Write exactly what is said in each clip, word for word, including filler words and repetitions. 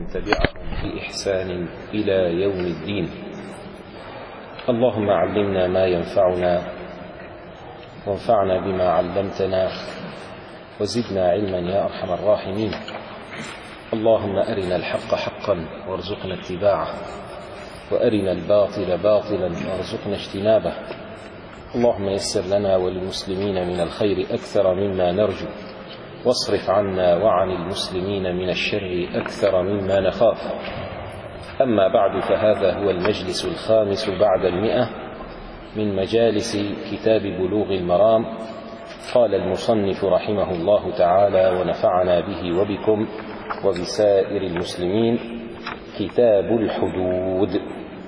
تبعهم بإحسان إلى يوم الدين. اللهم علمنا ما ينفعنا وانفعنا بما علمتنا وزدنا علما يا أرحم الراحمين. اللهم أرنا الحق حقا وارزقنا اتباعه وأرنا الباطل باطلا وارزقنا اجتنابه. اللهم يسر لنا وللمسلمين من الخير أكثر مما نرجو، واصرف عنا وعن المسلمين من الشر أكثر مما نخاف. أما بعد، فهذا هو المجلس الخامس بعد المئة من مجالس كتاب بلوغ المرام. قال المصنف رحمه الله تعالى ونفعنا به وبكم وبسائر المسلمين: كتاب الحدود.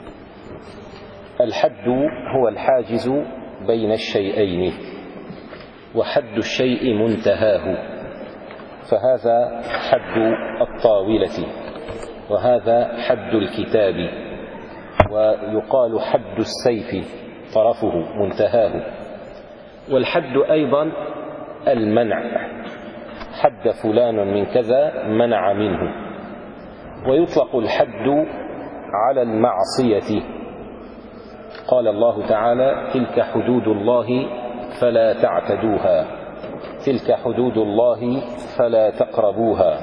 الحد هو الحاجز بين الشيئين، وحد الشيء منتهاه، فهذا حد الطاولة وهذا حد الكتاب، ويقال حد السيف طرفه منتهاه. والحد أيضا المنع، حد فلان من كذا منع منه. ويطلق الحد على المعصية. قال الله تعالى: تلك حدود الله فلا تعتدوها، تلك حدود الله فلا تقربوها.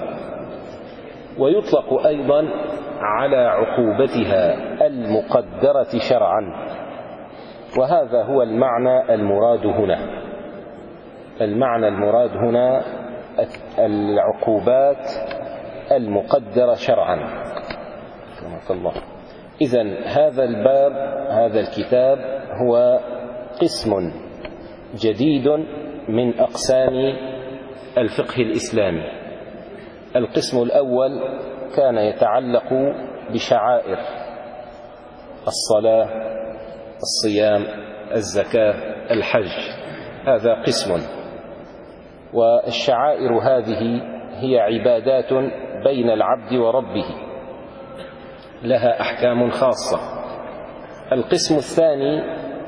ويطلق أيضا على عقوبتها المقدرة شرعا، وهذا هو المعنى المراد هنا. المعنى المراد هنا العقوبات المقدرة شرعا. رحمك الله. إذن هذا الباب، هذا الكتاب هو قسم جديد من أقسام الفقه الإسلامي. القسم الأول كان يتعلق بشعائر الصلاة، الصيام، الزكاة، الحج، هذا قسم. والشعائر هذه هي عبادات بين العبد وربه، لها أحكام خاصة. القسم الثاني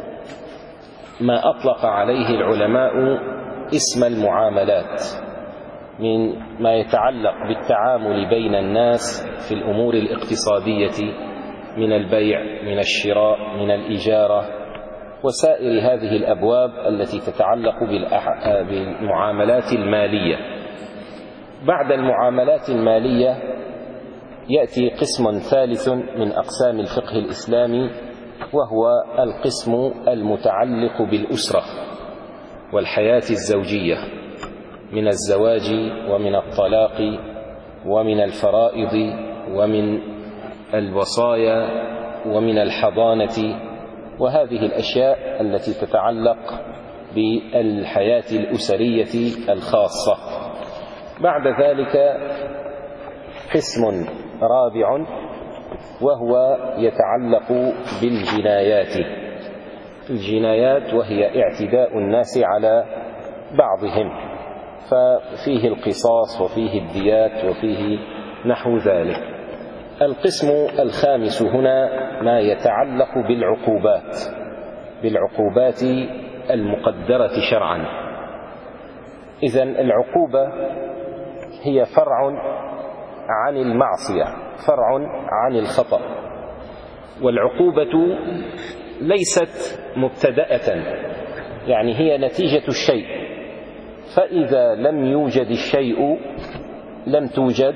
ما أطلق عليه العلماء اسم المعاملات، من ما يتعلق بالتعامل بين الناس في الأمور الاقتصادية، من البيع، من الشراء، من الإجارة، وسائر هذه الأبواب التي تتعلق بالمعاملات المالية. بعد المعاملات المالية يأتي قسم ثالث من أقسام الفقه الإسلامي، وهو القسم المتعلق بالأسرة والحياة الزوجية، من الزواج ومن الطلاق ومن الفرائض ومن الوصايا ومن الحضانة، وهذه الأشياء التي تتعلق بالحياة الأسرية الخاصة. بعد ذلك قسم رابع، وهو يتعلق بالجنايات. الجنايات وهي اعتداء الناس على بعضهم، ففيه القصاص وفيه الديات وفيه نحو ذلك. القسم الخامس هنا ما يتعلق بالعقوبات، بالعقوبات المقدرة شرعا. إذن العقوبة هي فرع عن المعصية، فرع عن الخطأ. والعقوبة ليست مبتدأة، يعني هي نتيجة الشيء، فإذا لم يوجد الشيء لم توجد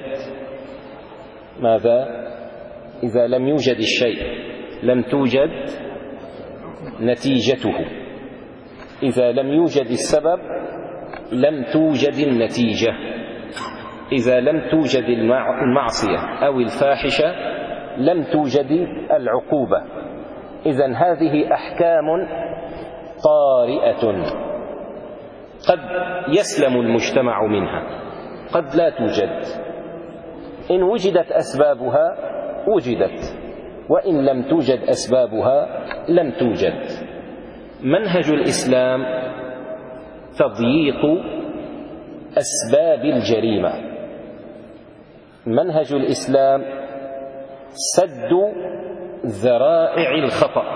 ماذا؟ إذا لم يوجد الشيء لم توجد نتيجته، إذا لم يوجد السبب لم توجد النتيجة، إذا لم توجد المعصية أو الفاحشة لم توجد العقوبة. إذن هذه أحكام طارئة قد يسلم المجتمع منها، قد لا توجد. إن وجدت أسبابها وجدت، وإن لم توجد أسبابها لم توجد. منهج الإسلام تضييق أسباب الجريمة، منهج الإسلام سد ذرائع الخطأ.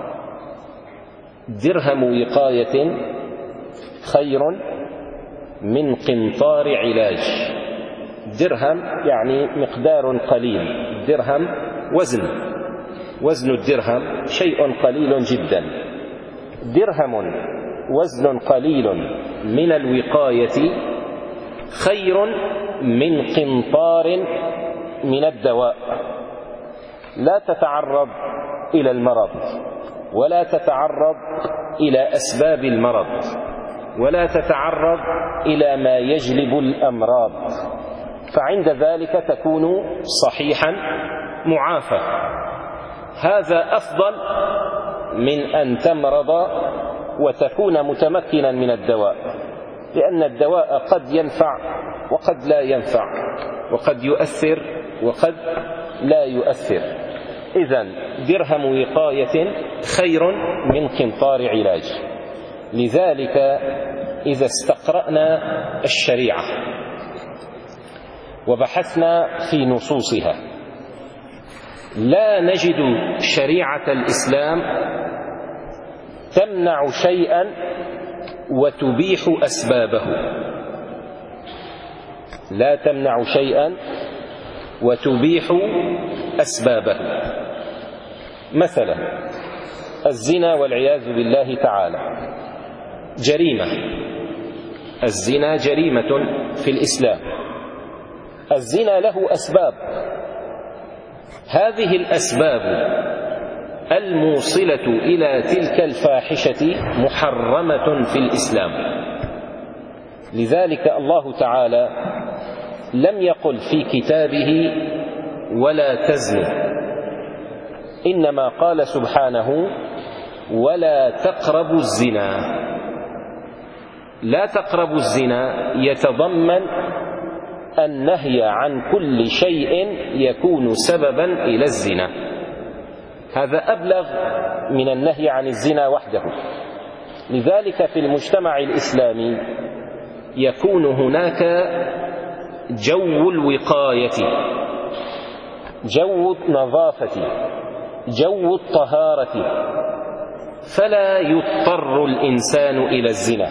درهم وقاية خير من قنطار علاج. درهم يعني مقدار قليل، درهم وزن، وزن الدرهم شيء قليل جدا. درهم وزن قليل من الوقاية خير من قنطار من الدواء. لا تتعرض إلى المرض، ولا تتعرض إلى أسباب المرض، ولا تتعرض إلى ما يجلب الأمراض، فعند ذلك تكون صحيحا معافى. هذا أفضل من أن تمرض وتكون متمكنا من الدواء، لأن الدواء قد ينفع وقد لا ينفع، وقد يؤثر وقد لا يؤثر. إذن درهم وقاية خير من قنطار علاج. لذلك إذا استقرأنا الشريعة وبحثنا في نصوصها لا نجد شريعة الإسلام تمنع شيئا وتبيح أسبابه، لا تمنع شيئا وتبيح أسبابه. مثلا الزنا والعياذ بالله تعالى جريمة، الزنا جريمة في الإسلام. الزنا له أسباب، هذه الأسباب الموصلة إلى تلك الفاحشة محرمة في الإسلام. لذلك الله تعالى لم يقل في كتابه ولا تزنوا، إنما قال سبحانه ولا تقربوا الزنا. لا تقربوا الزنا يتضمن النهي عن كل شيء يكون سببا إلى الزنا، هذا أبلغ من النهي عن الزنا وحده. لذلك في المجتمع الإسلامي يكون هناك جو الوقاية، جو النظافة، جو الطهارة، فلا يضطر الإنسان إلى الزنا.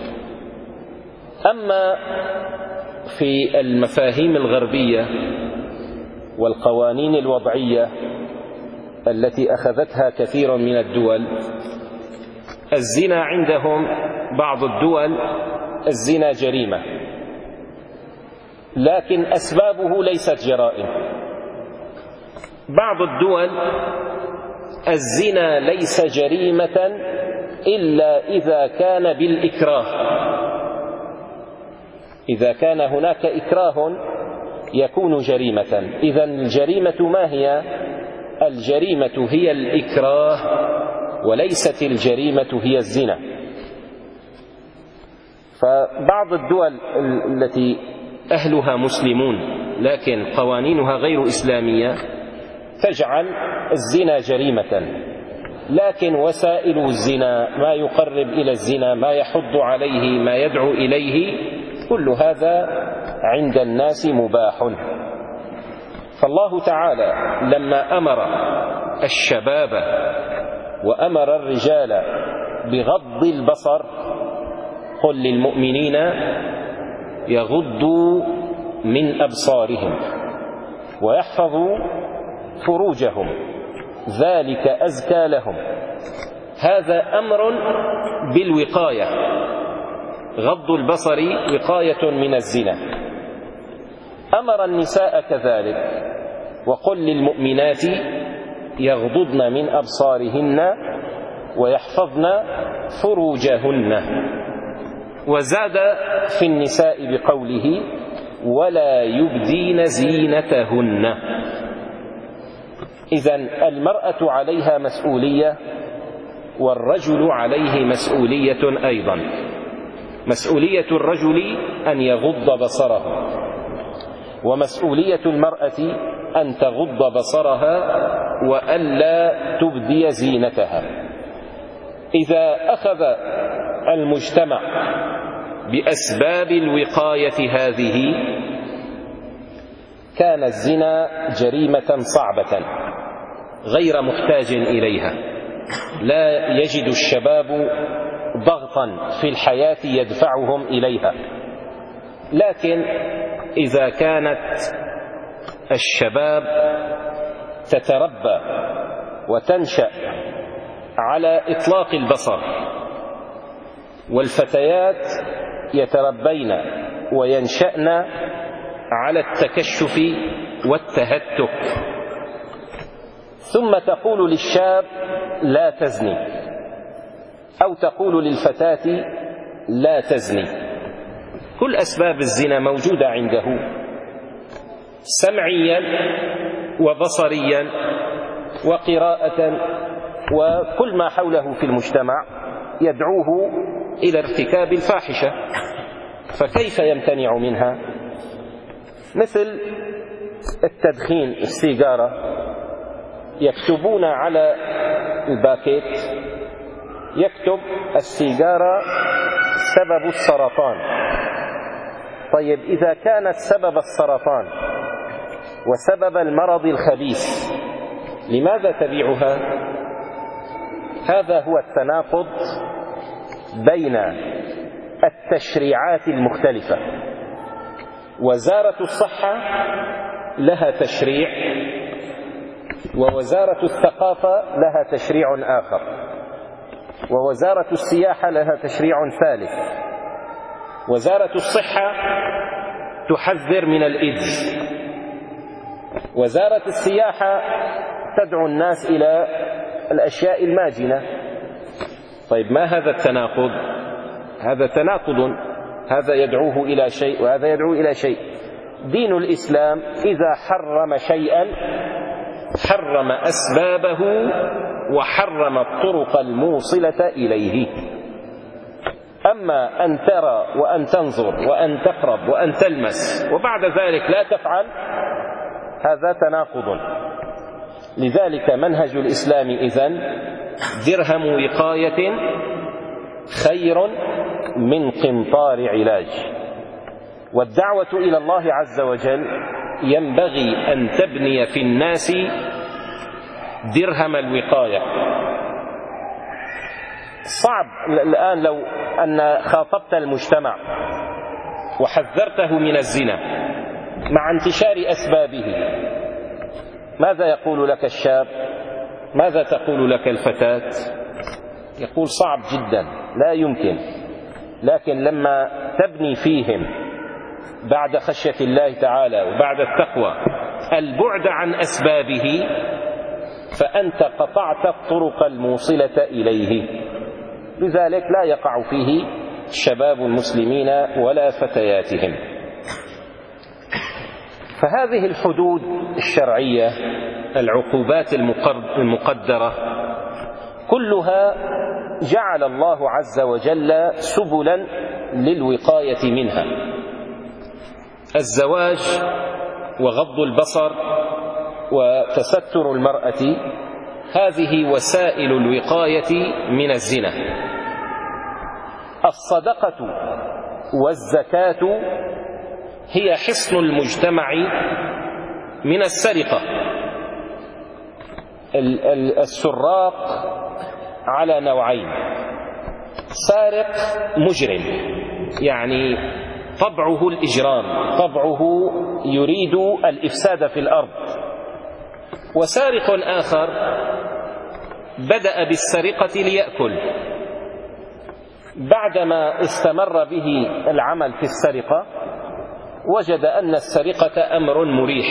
أما في المفاهيم الغربية والقوانين الوضعية التي أخذتها كثير من الدول، الزنا عندهم بعض الدول الزنا جريمة، لكن أسبابه ليست جرائم. بعض الدول الزنا ليس جريمة إلا إذا كان بالإكراه، إذا كان هناك إكراه يكون جريمة. إذن الجريمة ما هي؟ الجريمة هي الإكراه وليست الجريمة هي الزنا. فبعض الدول التي أهلها مسلمون لكن قوانينها غير إسلامية تجعل الزنا جريمة، لكن وسائل الزنا، ما يقرب إلى الزنا، ما يحض عليه، ما يدعو إليه، كل هذا عند الناس مباح. فالله تعالى لما أمر الشباب وأمر الرجال بغض البصر قل للمؤمنين يغضوا من أبصارهم ويحفظوا فروجهم ذلك أزكى لهم، هذا أمر بالوقاية. غض البصر وقاية من الزنا. أمر النساء كذلك وقل للمؤمنات يغضضن من أبصارهن ويحفظن فروجهن، وزاد في النساء بقوله ولا يبدين زينتهن. إذن المرأة عليها مسؤولية والرجل عليه مسؤولية أيضا. مسؤولية الرجل أن يغض بصره، ومسؤولية المرأة أن تغض بصرها وألا تبدي زينتها. إذا أخذ المجتمع بأسباب الوقاية هذه كان الزنا جريمة صعبة غير محتاج إليها. لا يجد الشباب ضغطا في الحياة يدفعهم إليها، لكن إذا كانت الشباب تتربى وتنشأ على إطلاق البصر، والفتيات يتربين وينشأن على التكشف والتهتك، ثم تقول للشاب لا تزني، أو تقول للفتاة لا تزني. كل أسباب الزنا موجودة عنده سمعيا وبصريا وقراءة، وكل ما حوله في المجتمع يدعوه إلى ارتكاب الفاحشة، فكيف يمتنع منها؟ مثل التدخين، السيجارة، يكتبون على الباكيت يكتب السيجارة سبب السرطان. طيب إذا كانت سبب السرطان وسبب المرض الخبيث لماذا تبيعها؟ هذا هو التناقض بين التشريعات المختلفة. وزارة الصحة لها تشريع، ووزارة الثقافة لها تشريع آخر، ووزارة السياحة لها تشريع ثالث. وزارة الصحة تحذر من الإيدز، وزارة السياحة تدعو الناس إلى الأشياء الماجنة. طيب ما هذا التناقض؟ هذا تناقض، هذا يدعوه إلى شيء وهذا يدعو إلى شيء. دين الإسلام إذا حرم شيئا حرم أسبابه وحرم الطرق الموصلة إليه. أما أن ترى وأن تنظر وأن تقرب وأن تلمس وبعد ذلك لا تفعل، هذا تناقض. لذلك منهج الإسلام إذن درهم وقاية خير من قنطار علاج. والدعوة إلى الله عز وجل ينبغي أن تبني في الناس درهم الوقاية. صعب الآن لو أن خاطبت المجتمع وحذرته من الزنا مع انتشار أسبابه، ماذا يقول لك الشاب؟ ماذا تقول لك الفتاة؟ يقول صعب جدا، لا يمكن. لكن لما تبني فيهم بعد خشية الله تعالى وبعد التقوى البعد عن أسبابه، فأنت قطعت الطرق الموصلة إليه. لذلك لا يقع فيه شباب المسلمين ولا فتياتهم. فهذه الحدود الشرعية، العقوبات المقدرة، كلها جعل الله عز وجل سبلا للوقاية منها. الزواج وغض البصر وتستر المرأة، هذه وسائل الوقاية من الزنا. الصدقة والزكاة هي حصن المجتمع من السرقة. السراق على نوعين: سارق مجرم، يعني طبعه الإجرام، طبعه يريد الإفساد في الأرض. وسارق آخر بدأ بالسرقة ليأكل، بعدما استمر به العمل في السرقة وجد أن السرقة أمر مريح،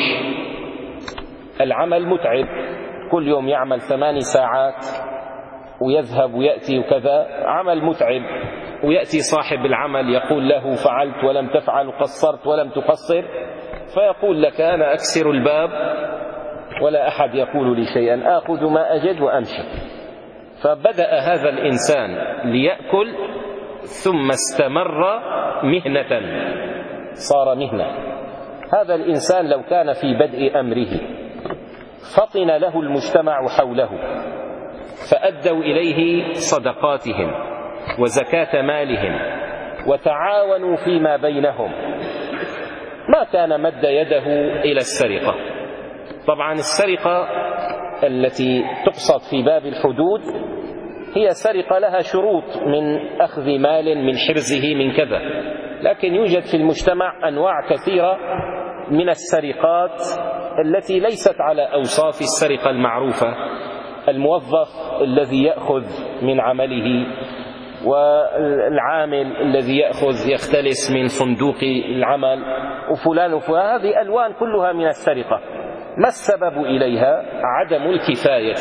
العمل متعب، كل يوم يعمل ثماني ساعات ويذهب ويأتي وكذا، عمل متعب. ويأتي صاحب العمل يقول له فعلت ولم تفعل، قصرت ولم تقصر، فيقول لك أنا أكسر الباب ولا أحد يقول لي شيئا، آخذ ما أجد وأمشي. فبدأ هذا الإنسان ليأكل ثم استمر مهنة، صار مهنة. هذا الإنسان لو كان في بدء أمره فطن له المجتمع حوله فأدوا إليه صدقاتهم وزكاة مالهم وتعاونوا فيما بينهم، ما كان مد يده إلى السرقة. طبعا السرقة التي تقصد في باب الحدود هي سرقة لها شروط من أخذ مال، من حرزه، من كذا، لكن يوجد في المجتمع أنواع كثيرة من السرقات التي ليست على أوصاف السرقة المعروفة. الموظف الذي يأخذ من عمله، والعامل الذي يأخذ يختلس من صندوق العمل، وفلان وفلان، هذه ألوان كلها من السرقة. ما السبب إليها؟ عدم الكفاية.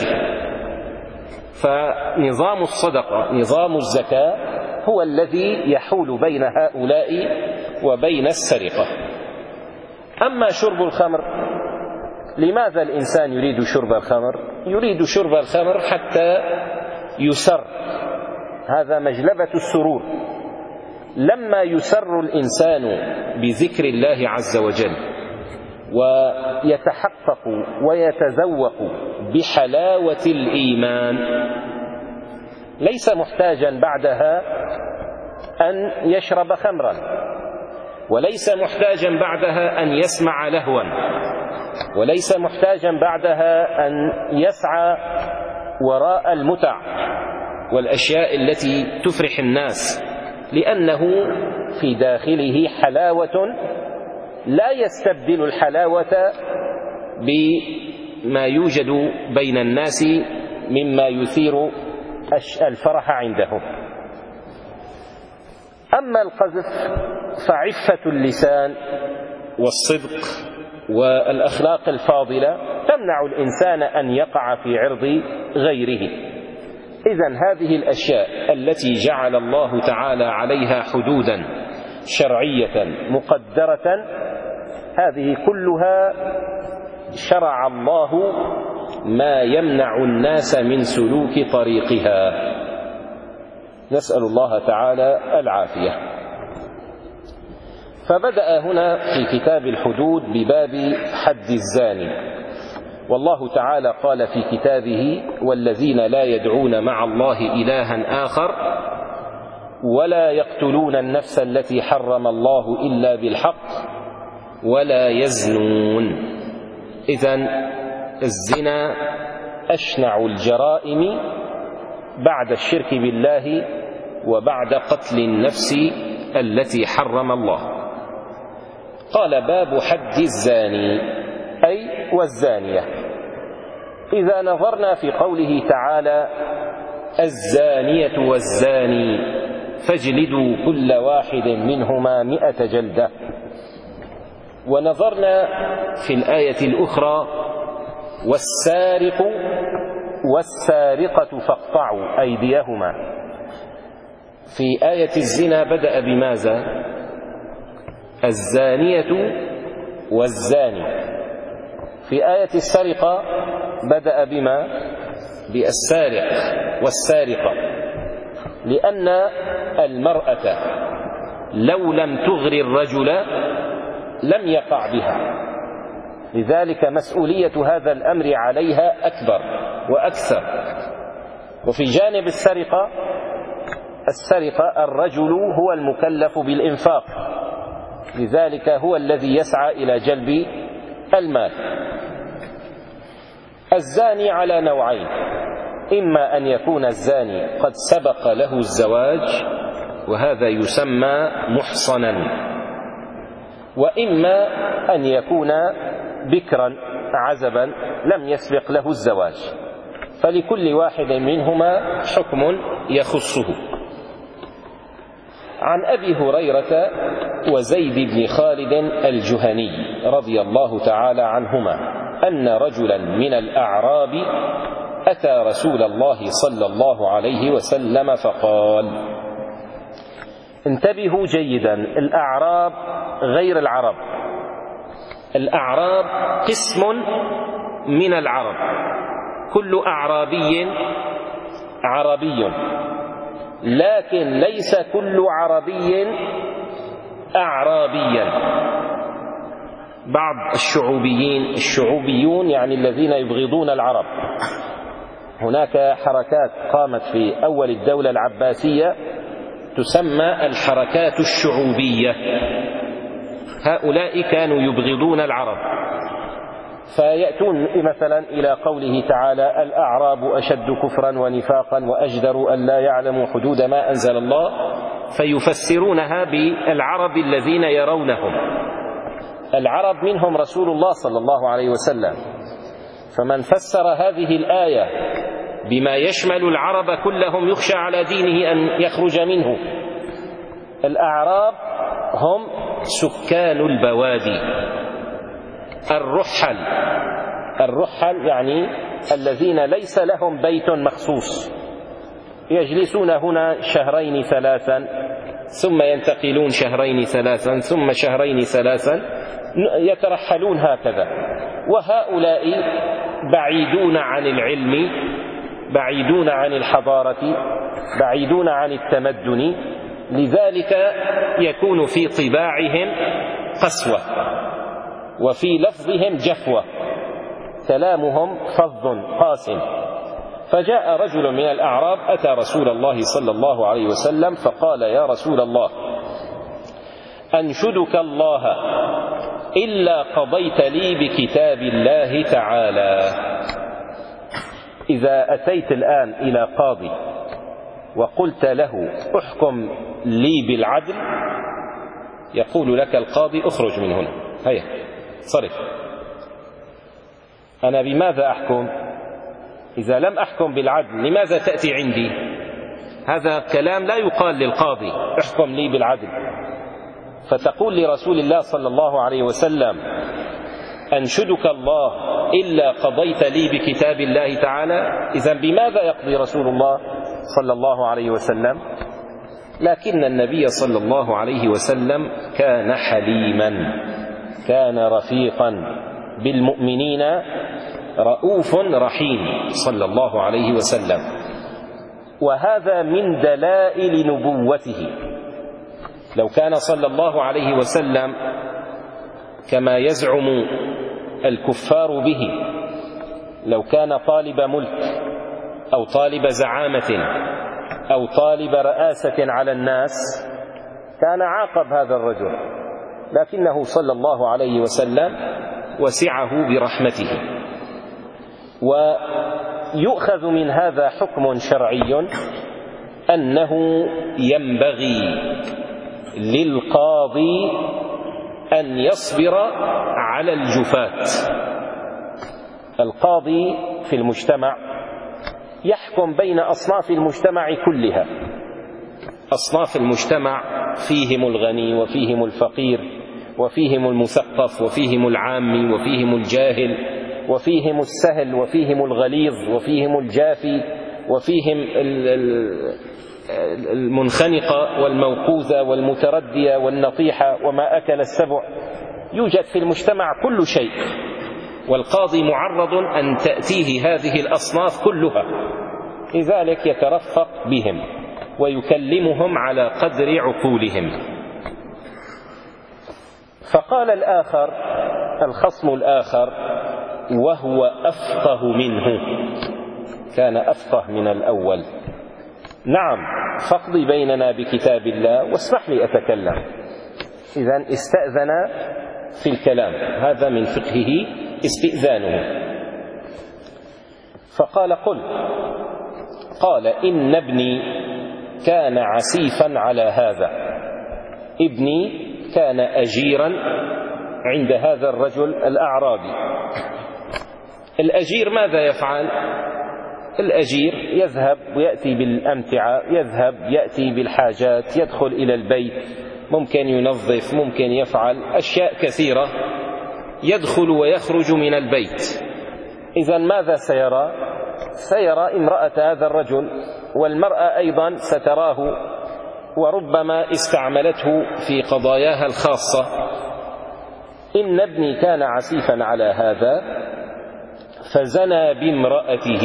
فنظام الصدقة، نظام الزكاة، هو الذي يحول بين هؤلاء وبين السرقة. أما شرب الخمر، لماذا الإنسان يريد شرب الخمر؟ يريد شرب الخمر حتى يسر، هذا مجلبة السرور. لما يسر الإنسان بذكر الله عز وجل ويتحقق ويتذوق بحلاوة الإيمان، ليس محتاجا بعدها أن يشرب خمرا، وليس محتاجا بعدها أن يسمع لهوا، وليس محتاجا بعدها أن يسعى وراء المتع والأشياء التي تفرح الناس، لأنه في داخله حلاوة لا يستبدل الحلاوة بما يوجد بين الناس مما يثير الفرح عندهم. أما القذف فعفة اللسان والصدق والأخلاق الفاضلة تمنع الإنسان أن يقع في عرض غيره. إذن هذه الأشياء التي جعل الله تعالى عليها حدودا شرعية مقدرة، هذه كلها شرع الله ما يمنع الناس من سلوك طريقها. نسأل الله تعالى العافية. فبدأ هنا في كتاب الحدود بباب حد الزاني، والله تعالى قال في كتابه: والذين لا يدعون مع الله إلها آخر ولا يقتلون النفس التي حرم الله إلا بالحق ولا يزنون. إذن الزنا أشنع الجرائم بعد الشرك بالله وبعد قتل النفس التي حرم الله. قال: باب حد الزاني، أي والزانية. إذا نظرنا في قوله تعالى: الزانية والزاني فاجلدوا كل واحد منهما مئة جلدة، ونظرنا في الآية الأخرى: والسارق والسارقة فاقطعوا أيديهما. في آية الزنا بدأ بماذا؟ الزانية والزاني. في آية السرقة بدأ بما؟ بالسارق والسارقة، لأن المرأة لو لم تغري الرجل لم يقع بها، لذلك مسؤولية هذا الأمر عليها أكبر وأكثر. وفي جانب السرقة، السرقة الرجل هو المكلف بالإنفاق، لذلك هو الذي يسعى إلى جلب المال. الزاني على نوعين: إما أن يكون الزاني قد سبق له الزواج وهذا يسمى محصنا، وإما أن يكون بكرا عزبا لم يسبق له الزواج، فلكل واحد منهما حكم يخصه. عن أبي هريرة وزيد بن خالد الجهني رضي الله تعالى عنهما أن رجلا من الأعراب أتى رسول الله صلى الله عليه وسلم فقال: انتبهوا جيدا، الأعراب غير العرب. الأعراب قسم من العرب، كل أعرابي عربي، لكن ليس كل عربي أعرابيا. بعض الشعوبيين، الشعوبيون يعني الذين يبغضون العرب، هناك حركات قامت في أول الدولة العباسية تسمى الحركات الشعوبية، هؤلاء كانوا يبغضون العرب، فيأتون مثلا إلى قوله تعالى: الأعراب أشد كفرا ونفاقا وأجدر أن لا يعلموا حدود ما أنزل الله، فيفسرونها بالعرب الذين يرونهم. العرب منهم رسول الله صلى الله عليه وسلم، فمن فسر هذه الآية بما يشمل العرب كلهم يخشى على دينه أن يخرج منه. الأعراب هم سكان البوادي، الرحل، الرحل يعني الذين ليس لهم بيت مخصوص، يجلسون هنا شهرين ثلاثا ثم ينتقلون شهرين ثلاثا ثم شهرين ثلاثا، يترحلون هكذا. وهؤلاء بعيدون عن العلم، بعيدون عن الحضارة، بعيدون عن التمدن، لذلك يكون في طباعهم قسوة وفي لفظهم جفوة، كلامهم فظ قاسٍ. فجاء رجل من الأعراب أتى رسول الله صلى الله عليه وسلم فقال: يا رسول الله، أنشدك الله إلا قضيت لي بكتاب الله تعالى. إذا أتيت الآن إلى قاضي وقلت له احكم لي بالعدل، يقول لك القاضي اخرج من هنا، هيا صرف. أنا بماذا أحكم؟ إذا لم أحكم بالعدل لماذا تأتي عندي؟ هذا كلام لا يقال للقاضي احكم لي بالعدل. فتقول لرسول الله صلى الله عليه وسلم: أنشدك الله إلا قضيت لي بكتاب الله تعالى. إذن بماذا يقضي رسول الله صلى الله عليه وسلم؟ لكن النبي صلى الله عليه وسلم كان حليما، كان رفيقا بالمؤمنين، رؤوف رحيم صلى الله عليه وسلم. وهذا من دلائل نبوته. لو كان صلى الله عليه وسلم كما يزعم الكفار به، لو كان طالب ملك أو طالب زعامة أو طالب رئاسة على الناس كان عاقب هذا الرجل، لكنه صلى الله عليه وسلم وسعه برحمته. ويؤخذ من هذا حكم شرعي أنه ينبغي للقاضي أن يصبر على الجفاة. القاضي في المجتمع يحكم بين أصناف المجتمع كلها. أصناف المجتمع فيهم الغني وفيهم الفقير وفيهم المثقف وفيهم العامي وفيهم الجاهل وفيهم السهل وفيهم الغليظ وفيهم الجافي وفيهم المنخنقة والموقوذة والمتردية والنطيحة وما أكل السبع. يوجد في المجتمع كل شيء، والقاضي معرض أن تأتيه هذه الأصناف كلها، لذلك يترفق بهم ويكلمهم على قدر عقولهم. فقال الآخر، الخصم الآخر، وهو أفقه منه، كان أفقه من الأول: نعم، فاقضي بيننا بكتاب الله واسمح لي أتكلم. إذن استأذن في الكلام، هذا من فقهه استئذانه. فقال: قل. قال: إن ابني كان عسيفا على هذا، ابني كان أجيرا عند هذا الرجل الأعرابي. الأجير ماذا يفعل؟ الأجير يذهب ويأتي بالأمتعة، يذهب يأتي بالحاجات، يدخل إلى البيت، ممكن ينظف، ممكن يفعل أشياء كثيرة، يدخل ويخرج من البيت. إذن ماذا سيرى؟ سيرى امرأة هذا الرجل، والمرأة أيضا ستراه، وربما استعملته في قضاياها الخاصة. إن ابني كان عسيفا على هذا فزنى بامرأته.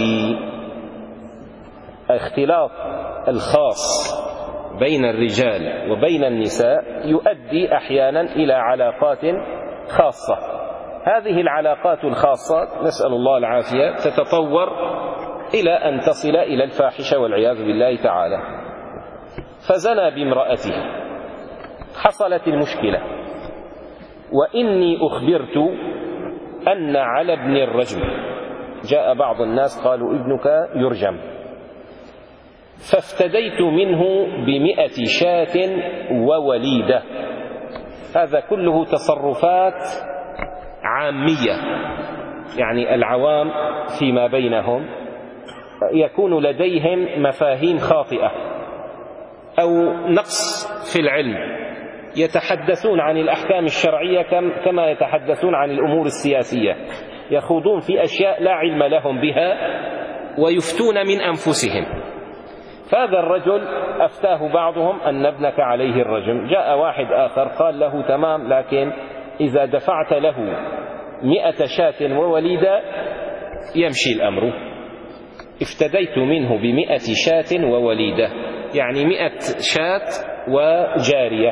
اختلاط الخاص بين الرجال وبين النساء يؤدي أحيانا إلى علاقات خاصة. هذه العلاقات الخاصة نسأل الله العافية تتطور إلى أن تصل إلى الفاحشة والعياذ بالله تعالى. فزنى بامرأته، حصلت المشكلة. وإني أخبرت أن على ابن الرجم، جاء بعض الناس قالوا ابنك يرجم. فافتديت منه بمئة شاة ووليدة. هذا كله تصرفات عامية، يعني العوام فيما بينهم يكون لديهم مفاهيم خاطئة أو نقص في العلم، يتحدثون عن الأحكام الشرعية كما يتحدثون عن الأمور السياسية، يخوضون في أشياء لا علم لهم بها ويفتون من أنفسهم. فهذا الرجل أفتاه بعضهم أن ابنك عليه الرجم. جاء واحد آخر قال له تمام، لكن إذا دفعت له مئة شاة ووليدة يمشي الأمر. افتديت منه بمئة شاة ووليدة، يعني مئة شاة وجارية.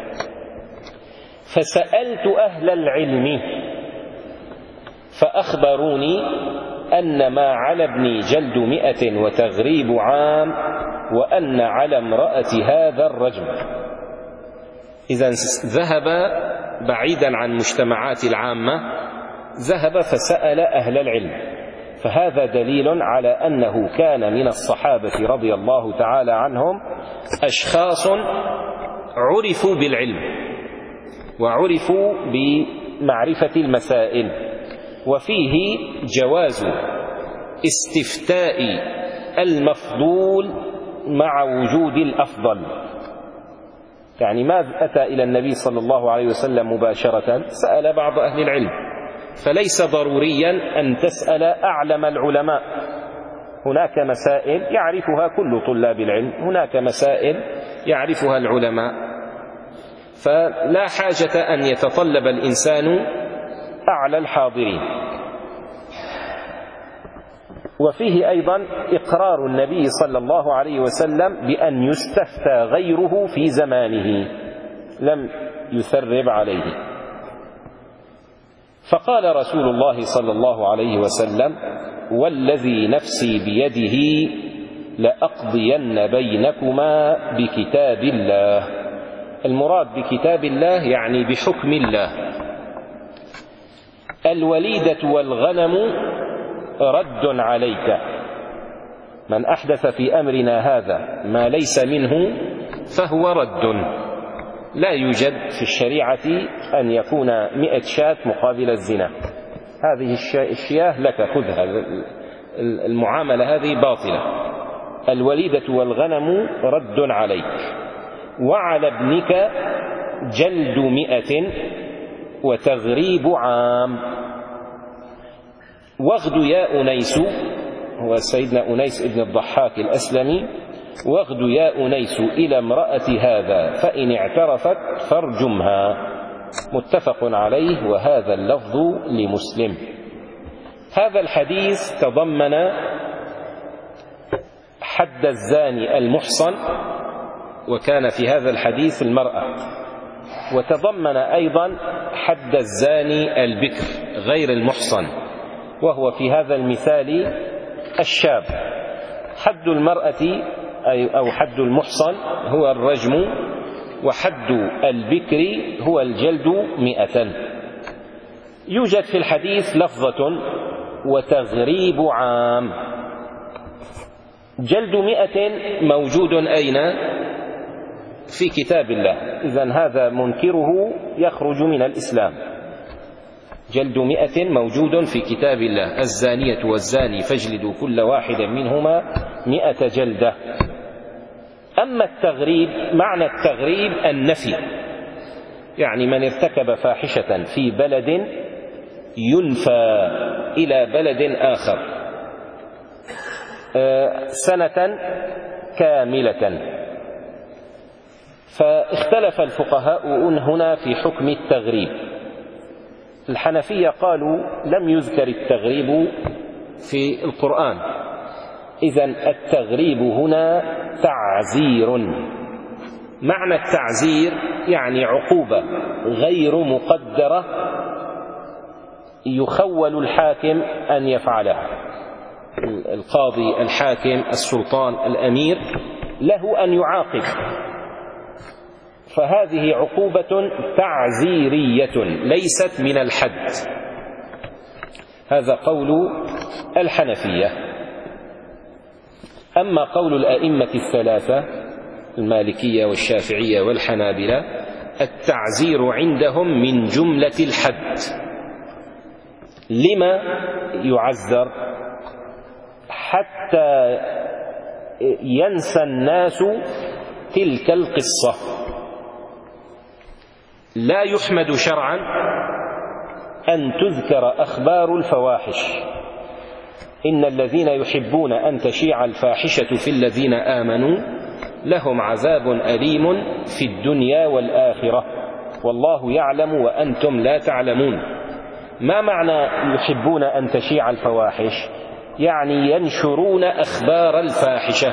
فسألت أهل العلم فأخبروني أن ما على ابني جلد مئة وتغريب عام، وأن على امرأة هذا الرجم. إذن ذهب بعيدا عن مجتمعات العامة، ذهب فسأل أهل العلم. فهذا دليل على أنه كان من الصحابة رضي الله تعالى عنهم أشخاص عرفوا بالعلم وعرفوا بمعرفة المسائل، وفيه جواز استفتاء المفضول مع وجود الأفضل. يعني ما أتى إلى النبي صلى الله عليه وسلم مباشرة، سأل بعض أهل العلم، فليس ضروريا أن تسأل أعلم العلماء. هناك مسائل يعرفها كل طلاب العلم، هناك مسائل يعرفها العلماء، فلا حاجة أن يتطلب الإنسان أعلى الحاضرين. وفيه أيضا إقرار النبي صلى الله عليه وسلم بأن يستفتى غيره في زمانه، لم يثرب عليه. فقال رسول الله صلى الله عليه وسلم: والذي نفسي بيده لأقضين بينكما بكتاب الله. المراد بكتاب الله يعني بحكم الله. الوليدة والغنم رد عليك، من أحدث في أمرنا هذا ما ليس منه فهو رد. لا يوجد في الشريعة أن يكون مئة شاة مقابل الزنا. هذه الشياه لك، خذها، المعاملة هذه باطلة. الوليدة والغنم رد عليك، وعلى ابنك جلد مئة وتغريب عام. واغد يا أنيس، هو سيدنا أنيس ابن الضحاك الأسلمي، واغد يا أنيس إلى امرأة هذا فإن اعترفت فارجمها. متفق عليه، وهذا اللفظ لمسلم. هذا الحديث تضمن حد الزاني المحصن، وكان في هذا الحديث المرأة، وتضمن أيضا حد الزاني البكر غير المحصن، وهو في هذا المثال الشاب. حد المرأة أو حد المحصن هو الرجم، وحد البكر هو الجلد مئة. يوجد في الحديث لفظة وتغريب عام. جلد مئة موجود أين؟ في كتاب الله، إذن هذا منكره يخرج من الإسلام. جلد مئة موجود في كتاب الله: الزانية والزاني فاجلدوا كل واحد منهما مئة جلدة. أما التغريب، معنى التغريب النفي، يعني من ارتكب فاحشة في بلد ينفى إلى بلد آخر سنة كاملة. فاختلف الفقهاء هنا في حكم التغريب. الحنفية قالوا لم يذكر التغريب في القرآن، إذن التغريب هنا تعزير. معنى التعزير يعني عقوبة غير مقدرة يخول الحاكم أن يفعلها. القاضي، الحاكم، السلطان، الأمير له أن يعاقب، فهذه عقوبة تعزيرية ليست من الحد. هذا قول الحنفية. أما قول الأئمة الثلاثة المالكية والشافعية والحنابلة التعزير عندهم من جملة الحد. لما يعزر؟ حتى ينسى الناس تلك القصة. لا يحمد شرعا أن تذكر أخبار الفواحش، إن الذين يحبون أن تشيع الفاحشة في الذين آمنوا لهم عذاب أليم في الدنيا والآخرة والله يعلم وأنتم لا تعلمون. ما معنى يحبون أن تشيع الفواحش؟ يعني ينشرون أخبار الفاحشة،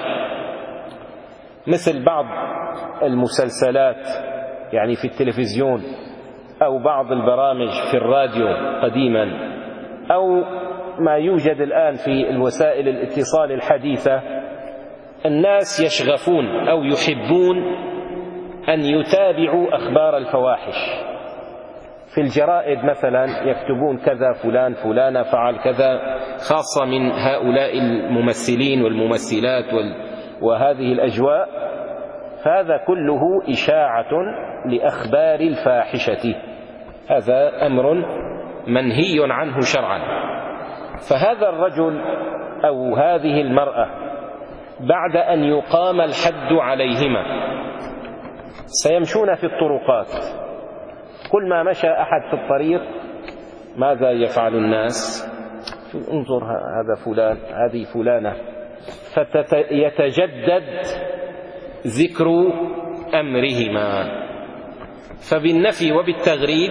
مثل بعض المسلسلات يعني في التلفزيون أو بعض البرامج في الراديو قديما، أو ما يوجد الآن في الوسائل الاتصال الحديثة. الناس يشغفون أو يحبون أن يتابعوا أخبار الفواحش. في الجرائد مثلا يكتبون كذا فلان فلانة فعل كذا، خاصة من هؤلاء الممثلين والممثلات وهذه الأجواء. هذا كله إشاعة لأخبار الفاحشة، هذا أمر منهي عنه شرعا. فهذا الرجل أو هذه المرأة بعد أن يقام الحد عليهما سيمشون في الطرقات، كل ما مشى أحد في الطريق ماذا يفعل الناس؟ انظر هذا فلان هذه فلانة، فيتجدد ذكر أمرهما. فبالنفي وبالتغريب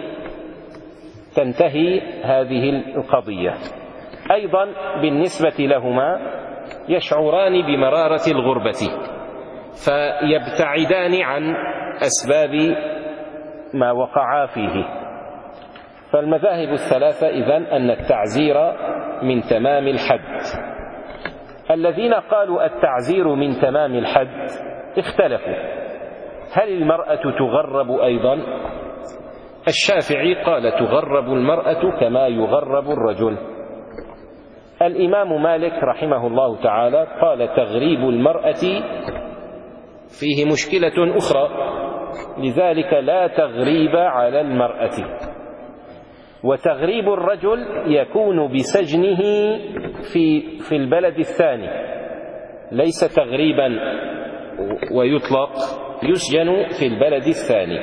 تنتهي هذه القضية. أيضا بالنسبة لهما يشعران بمرارة الغربة فيبتعدان عن أسباب ما وقعا فيه. فالمذاهب الثلاثة إذن أن التعزير من تمام الحد. الذين قالوا التعزير من تمام الحد اختلفوا، هل المرأة تغرب أيضا؟ الشافعي قال تغرب المرأة كما يغرب الرجل. الإمام مالك رحمه الله تعالى قال تغريب المرأة فيه مشكلة أخرى، لذلك لا تغريب على المرأة. وتغريب الرجل يكون بسجنه في في البلد الثاني، ليس تغريبا ويطلق، يسجن في البلد الثاني.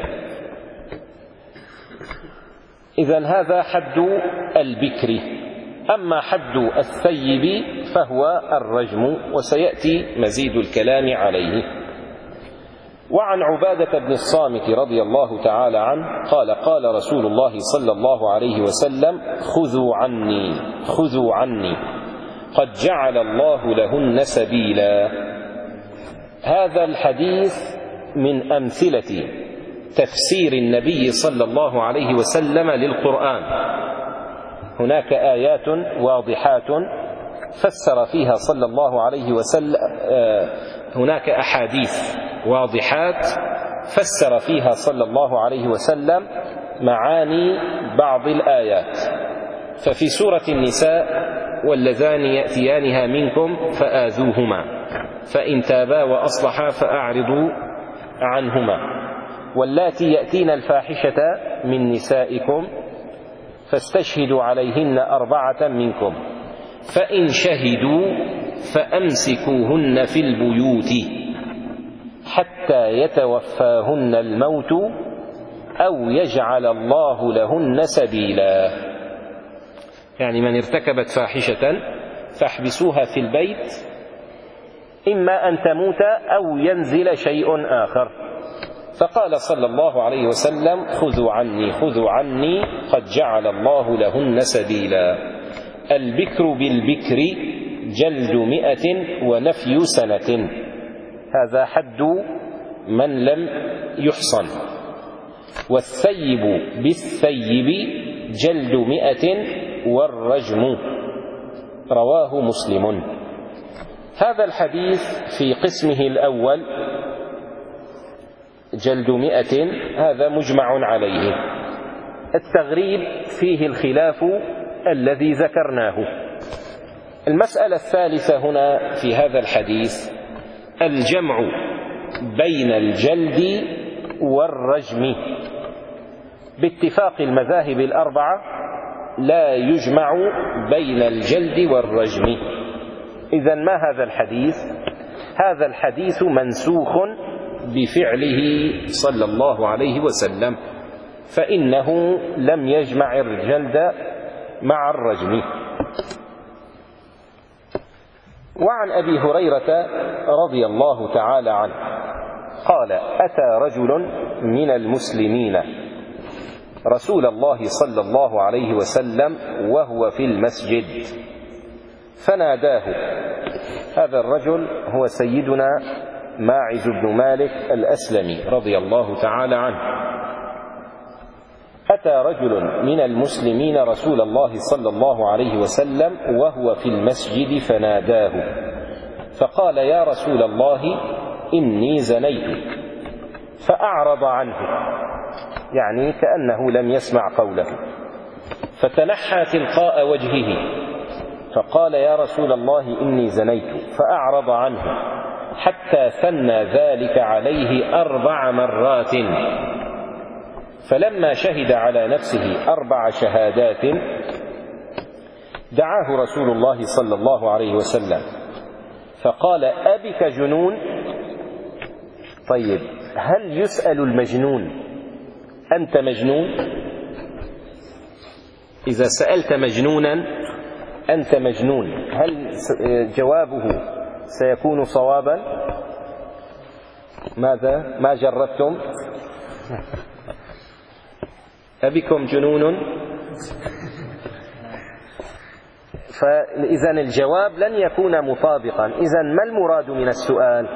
إذن هذا حد البكر. أما حد الثيب فهو الرجم، وسيأتي مزيد الكلام عليه. وعن عبادة بن الصامت رضي الله تعالى عنه قال قال رسول الله صلى الله عليه وسلم خذوا عني خذوا عني قد جعل الله لهن سبيلا. هذا الحديث من أمثلة تفسير النبي صلى الله عليه وسلم للقرآن. هناك آيات واضحات فسر فيها صلى الله عليه وسلم، هناك أحاديث واضحات فسر فيها صلى الله عليه وسلم معاني بعض الآيات. ففي سورة النساء واللذان يأتيانها منكم فآذوهما فإن تابا وأصلحا فأعرضوا عنهما، واللاتي يأتين الفاحشة من نسائكم فاستشهدوا عليهن أربعة منكم فإن شهدوا فأمسكوهن في البيوت حتى يتوفاهن الموت أو يجعل الله لهن سبيلا. يعني من ارتكبت فاحشة فاحبسوها في البيت إما أن تموت أو ينزل شيء آخر. فقال صلى الله عليه وسلم خذوا عني خذوا عني قد جعل الله لهن سبيلا. البكر بالبكر جلد مئة ونفي سنة، هذا حد من لم يحصن. والثيب بالثيب جلد مئة والرجم، رواه مسلم. هذا الحديث في قسمه الأول جلد مئة هذا مجمع عليه. التغريب فيه الخلاف الذي ذكرناه، المسألة الثالثة هنا في هذا الحديث الجمع بين الجلد والرجم. باتفاق المذاهب الأربعة لا يجمع بين الجلد والرجم. إذن ما هذا الحديث؟ هذا الحديث منسوخ بفعله صلى الله عليه وسلم، فإنه لم يجمع الجلد مع الرجم. وعن أبي هريرة رضي الله تعالى عنه قال: أتى رجل من المسلمين رسول الله صلى الله عليه وسلم وهو في المسجد فناداه. هذا الرجل هو سيدنا ماعز بن مالك الأسلمي رضي الله تعالى عنه. أتى رجل من المسلمين رسول الله صلى الله عليه وسلم وهو في المسجد فناداه فقال: يا رسول الله إني زنيت. فأعرض عنه، يعني كأنه لم يسمع قوله، فتنحى تلقاء وجهه فقال: يا رسول الله إني زنيت. فأعرض عنه حتى ثنى ذلك عليه أربع مرات، فلما شهد على نفسه أربع شهادات دعاه رسول الله صلى الله عليه وسلم فقال: أبك جنون؟ طيب، هل يسأل المجنون أنت مجنون؟ إذا سألت مجنونا أنت مجنون، هل جوابه سيكون صوابا؟ ماذا؟ ما جربتم؟ أبكم جنون؟ فإذا الجواب لن يكون مطابقا. إذا ما المراد من السؤال؟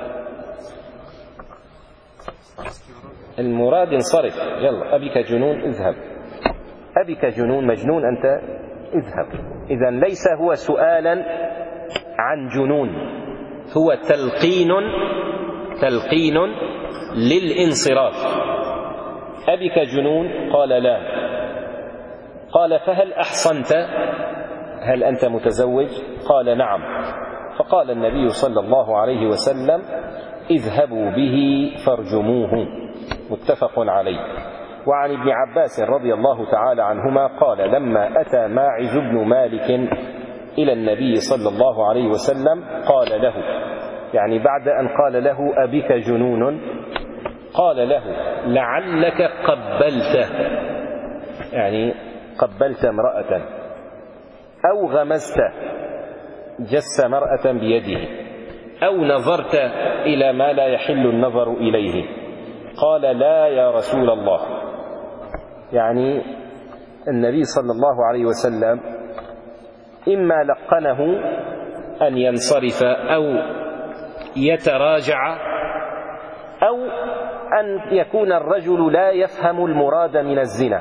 المراد انصرف، يلا أبك جنون اذهب، أبك جنون مجنون أنت اذهب. إذا ليس هو سؤالا عن جنون، هو تلقين تلقين للانصراف. أبك جنون؟ قال لا. قال: فهل أحصنت؟ هل أنت متزوج؟ قال: نعم. فقال النبي صلى الله عليه وسلم: اذهبوا به فارجموه. متفق عليه. وعن ابن عباس رضي الله تعالى عنهما قال: لما أتى ماعز بن مالك إلى النبي صلى الله عليه وسلم قال له، يعني بعد أن قال له أبك جنون، قال له: لعلك قبلت، يعني قبلت امرأة، أو غمزت، جس مرأة بيده، أو نظرت إلى ما لا يحل النظر إليه. قال: لا يا رسول الله. يعني النبي صلى الله عليه وسلم إما لقنه أن ينصرف أو يتراجع، أو أن يكون الرجل لا يفهم المراد من الزنا،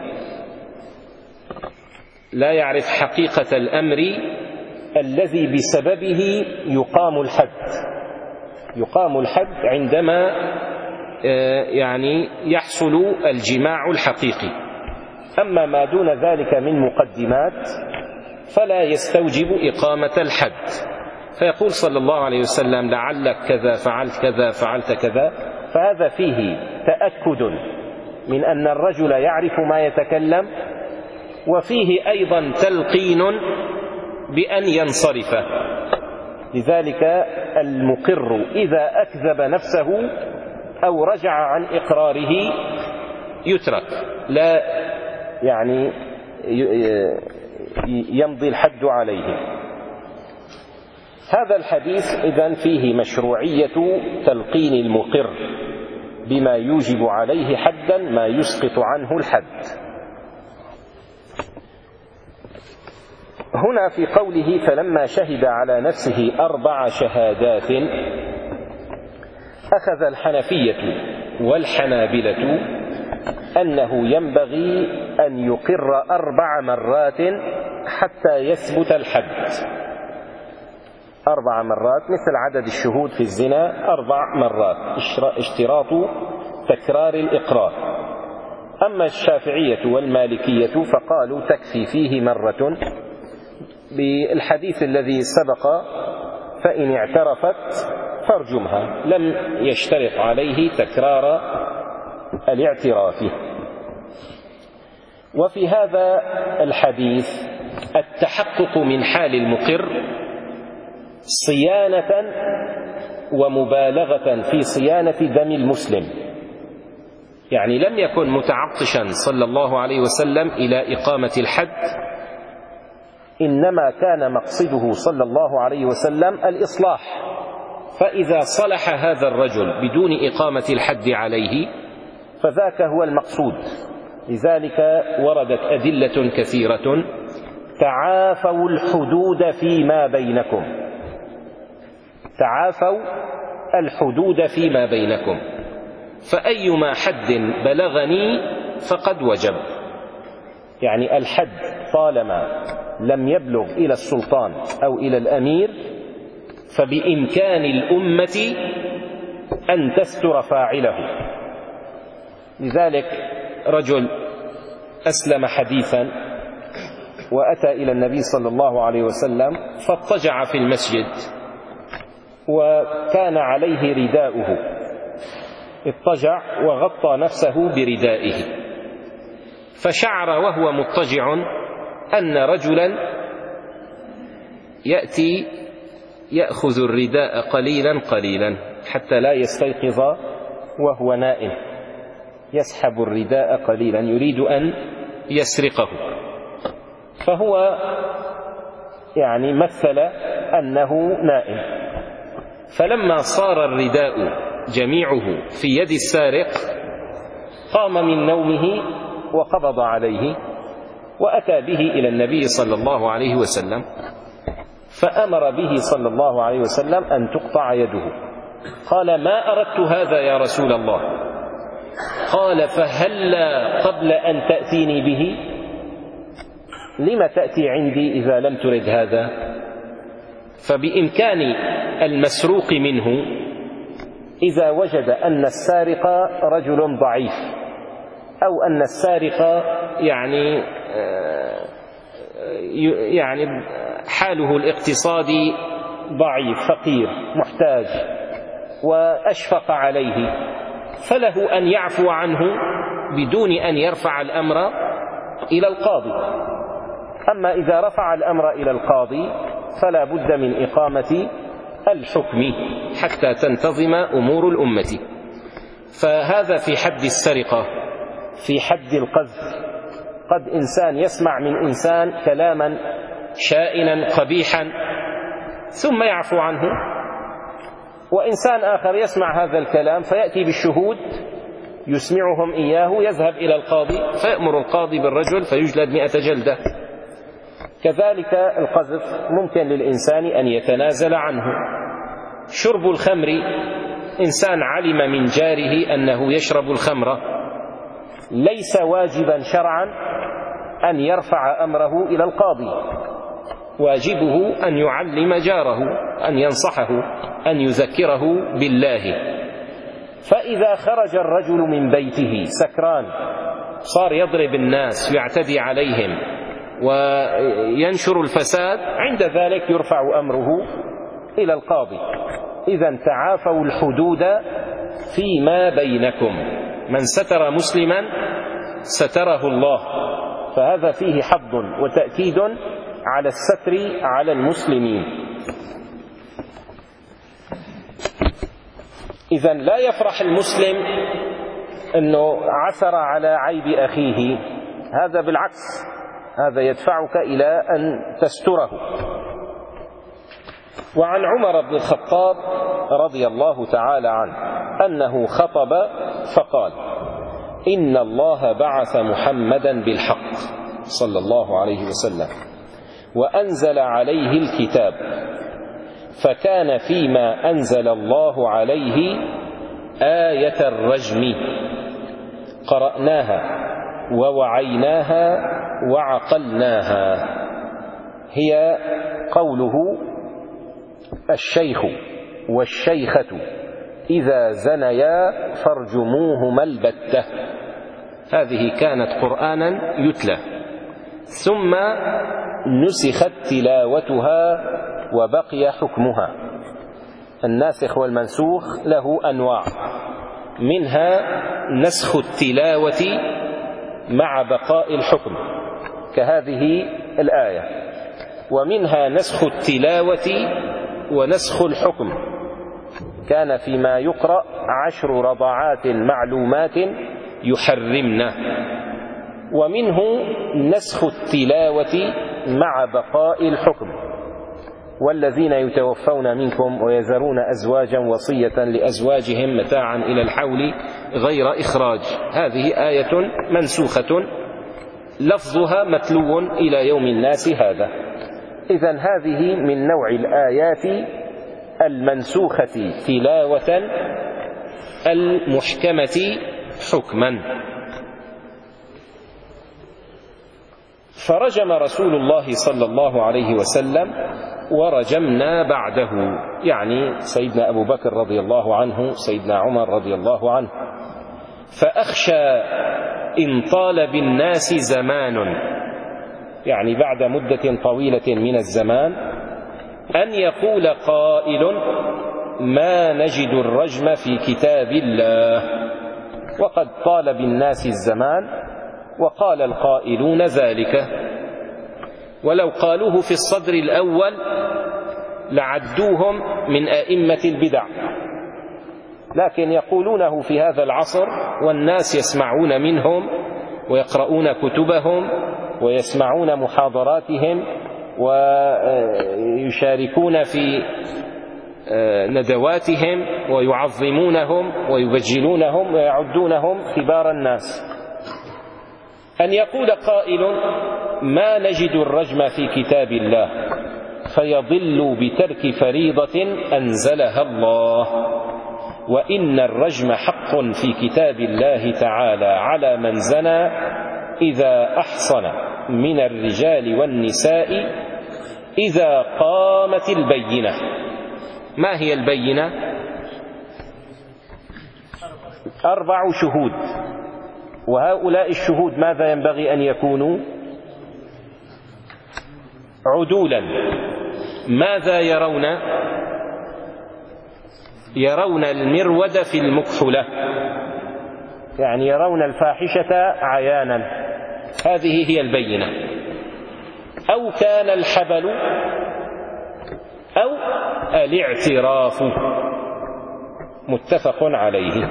لا يعرف حقيقة الأمر الذي بسببه يقام الحد. يقام الحد عندما يعني يحصل الجماع الحقيقي. أما ما دون ذلك من مقدمات فلا يستوجب إقامة الحد. فيقول صلى الله عليه وسلم: لعلك كذا فعلت كذا فعلت كذا. فهذا فيه تأكد من أن الرجل يعرف ما يتكلم، وفيه أيضا تلقين بأن ينصرف. لذلك المقر إذا أكذب نفسه أو رجع عن إقراره يترك، لا يعني يمضي الحد عليه. هذا الحديث إذن فيه مشروعية تلقين المقر بما يوجب عليه حدا ما يسقط عنه الحد. هنا في قوله: فلما شهد على نفسه أربع شهادات، أخذ الحنفية والحنابلة أنه ينبغي أن يقر أربع مرات حتى يثبت الحد. أربع مرات مثل عدد الشهود في الزنا، أربع مرات اشتراط تكرار الإقرار. أما الشافعية والمالكية فقالوا تكفي فيه مرة بالحديث الذي سبق: فإن اعترفت فارجمها، لم يشترط عليه تكرار الاعتراف. وفي هذا الحديث التحقق من حال المقر صيانة ومبالغة في صيانة دم المسلم، يعني لم يكن متعطشا صلى الله عليه وسلم إلى إقامة الحد، إنما كان مقصده صلى الله عليه وسلم الإصلاح. فإذا صلح هذا الرجل بدون إقامة الحد عليه فذاك هو المقصود. لذلك وردت أدلة كثيرة: تعافوا الحدود فيما بينكم، تعافوا الحدود فيما بينكم، فأيما حد بلغني فقد وجب. يعني الحد طالما لم يبلغ إلى السلطان أو إلى الأمير فبإمكان الأمة أن تستر فاعله. لذلك رجل أسلم حديثا وأتى إلى النبي صلى الله عليه وسلم فاضطجع في المسجد وكان عليه رداؤه، اضطجع وغطى نفسه بردائه، فشعر وهو مضطجع أن رجلا يأتي يأخذ الرداء قليلا قليلا حتى لا يستيقظ وهو نائم، يسحب الرداء قليلا يريد أن يسرقه. فهو يعني مثل أنه نائم، فلما صار الرداء جميعه في يد السارق قام من نومه وقبض عليه وأتى به إلى النبي صلى الله عليه وسلم، فأمر به صلى الله عليه وسلم أن تقطع يده. قال: ما أردت هذا يا رسول الله. قال: فهلا قبل أن تأتيني به؟ لم تأتي عندي إذا لم ترد هذا؟ فبإمكان المسروق منه إذا وجد أن السارق رجل ضعيف أو أن السارق يعني يعني حاله الاقتصادي ضعيف فقير محتاج وأشفق عليه، فله أن يعفو عنه بدون أن يرفع الأمر إلى القاضي. أما إذا رفع الأمر إلى القاضي فلا بد من إقامة الحكم حتى تنتظم أمور الأمة. فهذا في حد السرقة. في حد القذف قد إنسان يسمع من إنسان كلاما شائنا قبيحا ثم يعفو عنه، وإنسان آخر يسمع هذا الكلام فيأتي بالشهود يسمعهم إياه، يذهب إلى القاضي فيأمر القاضي بالرجل فيجلد مئة جلدة. كذلك القذف ممكن للإنسان أن يتنازل عنه. شرب الخمر، إنسان علم من جاره أنه يشرب الخمر، ليس واجبا شرعا أن يرفع أمره إلى القاضي، واجبه أن يعلم جاره، أن ينصحه، أن يذكره بالله. فإذا خرج الرجل من بيته سكران صار يضرب الناس ويعتدي عليهم وينشر الفساد، عند ذلك يرفع أمره إلى القاضي. إذن تعافوا الحدود فيما بينكم، من ستر مسلما ستره الله، فهذا فيه حظ وتأكيد على الستر على المسلمين. إذن لا يفرح المسلم أنه عثر على عيب أخيه، هذا بالعكس، هذا يدفعك إلى أن تستره. وعن عمر بن الخطاب رضي الله تعالى عنه أنه خطب فقال: إن الله بعث محمدا بالحق صلى الله عليه وسلم وأنزل عليه الكتاب، فكان فيما أنزل الله عليه آية الرجم قرأناها ووعيناها وعقلناها. هي قوله: الشيخ والشيخة إذا زنيا فارجموهما البتة. هذه كانت قرآنا يتلى، ثم نسخت تلاوتها وبقي حكمها. الناسخ والمنسوخ له أنواع، منها نسخ التلاوة مع بقاء الحكم كهذه الآية، ومنها نسخ التلاوة ونسخ الحكم. كان فيما يقرأ عشر رضعات معلومات يحرمن. ومنه نسخ التلاوة مع بقاء الحكم: والذين يتوفون منكم ويذرون أزواجا وصية لأزواجهم متاعا إلى الحول غير إخراج. هذه آية منسوخة لفظها متلو إلى يوم الناس هذا. إذن هذه من نوع الآيات المنسوخة تلاوة المحكمة حكما. فرجم رسول الله صلى الله عليه وسلم ورجمنا بعده، يعني سيدنا أبو بكر رضي الله عنه، سيدنا عمر رضي الله عنه. فأخشى إن طال بالناس زمان، يعني بعد مدة طويلة من الزمان، أن يقول قائل ما نجد الرجم في كتاب الله، وقد طال بالناس الزمان وقال القائلون ذلك. ولو قالوه في الصدر الأول لعدوهم من أئمة البدع، لكن يقولونه في هذا العصر والناس يسمعون منهم ويقرؤون كتبهم ويسمعون محاضراتهم ويشاركون في ندواتهم ويعظمونهم ويبجلونهم ويعدونهم كبار الناس. أن يقول قائل ما نجد الرجم في كتاب الله فيضل بترك فريضة أنزلها الله، وإن الرجم حق في كتاب الله تعالى على من زنى إذا أحصن من الرجال والنساء إذا قامت البينة. ما هي البينة؟ أربع شهود، وهؤلاء الشهود ماذا ينبغي أن يكونوا؟ عدولا. ماذا يرون؟ يرون المرود في المكحلة، يعني يرون الفاحشة عيانا. هذه هي البينة. أو كان الحبل أو الاعتراف، متفق عليه.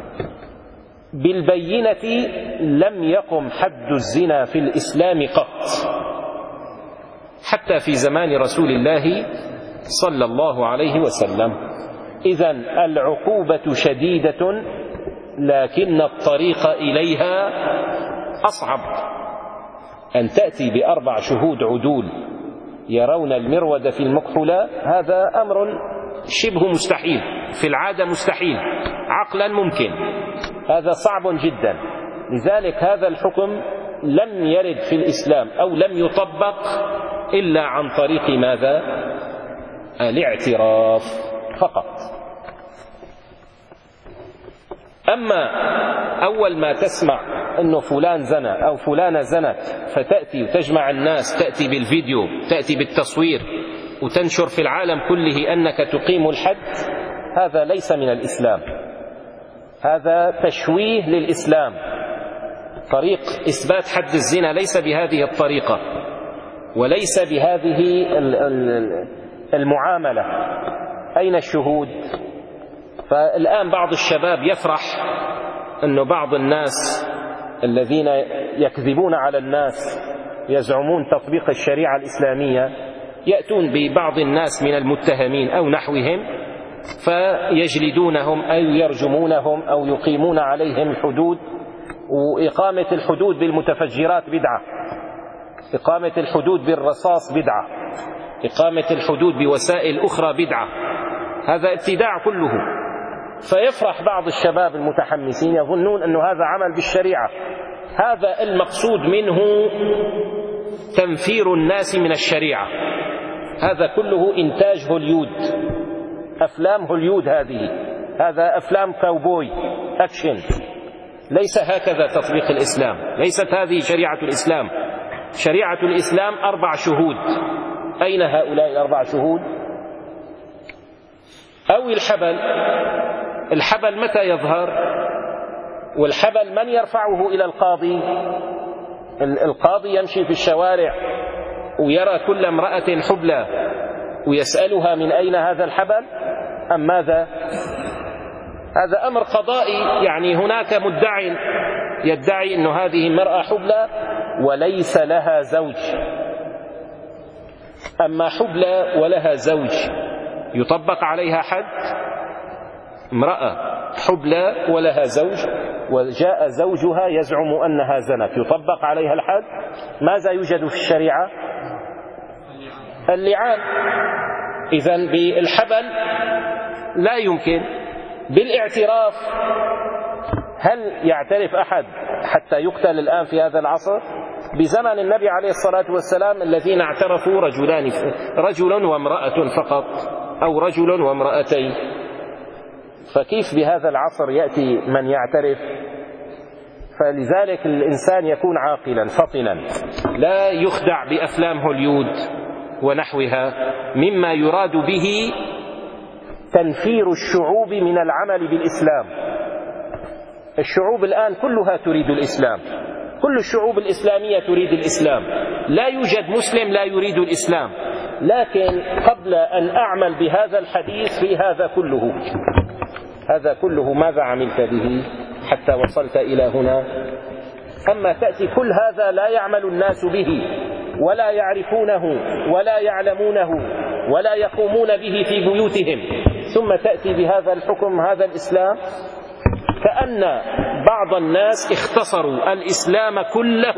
بالبينة لم يقم حد الزنا في الإسلام قط، حتى في زمان رسول الله صلى الله عليه وسلم. إذن العقوبة شديدة، لكن الطريق إليها أصعب. أن تأتي بأربع شهود عدول يرون المرود في المكحلة، هذا أمر شبه مستحيل، في العادة مستحيل، عقلا ممكن، هذا صعب جدا. لذلك هذا الحكم لم يرد في الإسلام أو لم يطبق إلا عن طريق ماذا؟ الاعتراف فقط. أما أول ما تسمع أنه فلان زنى أو فلانة زنت فتأتي وتجمع الناس، تأتي بالفيديو، تأتي بالتصوير وتنشر في العالم كله أنك تقيم الحد، هذا ليس من الإسلام، هذا تشويه للإسلام. طريق إثبات حد الزنا ليس بهذه الطريقة وليس بهذه المعاملة. أين الشهود؟ فالآن بعض الشباب يفرح أنه بعض الناس الذين يكذبون على الناس يزعمون تطبيق الشريعة الإسلامية يأتون ببعض الناس من المتهمين أو نحوهم فيجلدونهم أو يرجمونهم أو يقيمون عليهم الحدود. وإقامة الحدود بالمتفجرات بدعة، إقامة الحدود بالرصاص بدعة، إقامة الحدود بوسائل أخرى بدعة، هذا ابتداع كله. فيفرح بعض الشباب المتحمسين يظنون أن هذا عمل بالشريعة. هذا المقصود منه تنفير الناس من الشريعة. هذا كله إنتاج هوليود، أفلام هوليود هذه، هذا أفلام كاوبوي أكشن. ليس هكذا تطبيق الإسلام، ليست هذه شريعة الإسلام. شريعة الإسلام أربع شهود. أين هؤلاء الأربع شهود؟ أو الحبل. الحبل متى يظهر؟ والحبل من يرفعه إلى القاضي؟ القاضي يمشي في الشوارع ويرى كل امرأة حبلى ويسألها من أين هذا الحبل أم ماذا؟ هذا أمر قضائي، يعني هناك مدعي يدعي أن هذه المرأة حبلى وليس لها زوج. أما حبلى ولها زوج يطبق عليها حد؟ امرأة حبلى ولها زوج وجاء زوجها يزعم أنها زنت، يطبق عليها الحد؟ ماذا يوجد في الشريعة؟ اللعان. إذن بالحبل لا يمكن. بالاعتراف، هل يعترف أحد حتى يقتل الآن في هذا العصر؟ بزمن النبي عليه الصلاة والسلام الذين اعترفوا رجلان، رجل وامرأة فقط أو رجل وامرأتين، فكيف بهذا العصر يأتي من يعترف؟ فلذلك الإنسان يكون عاقلا فطنا، لا يخدع بأفلام هوليود ونحوها مما يراد به تنفير الشعوب من العمل بالإسلام. الشعوب الآن كلها تريد الإسلام، كل الشعوب الإسلامية تريد الإسلام، لا يوجد مسلم لا يريد الإسلام. لكن قبل أن أعمل بهذا الحديث في هذا كله، هذا كله ماذا عملت به حتى وصلت إلى هنا؟ أما تأتي كل هذا لا يعمل الناس به ولا يعرفونه ولا يعلمونه ولا يقومون به في بيوتهم، ثم تأتي بهذا الحكم، هذا الإسلام. كأن بعض الناس اختصروا الإسلام كله،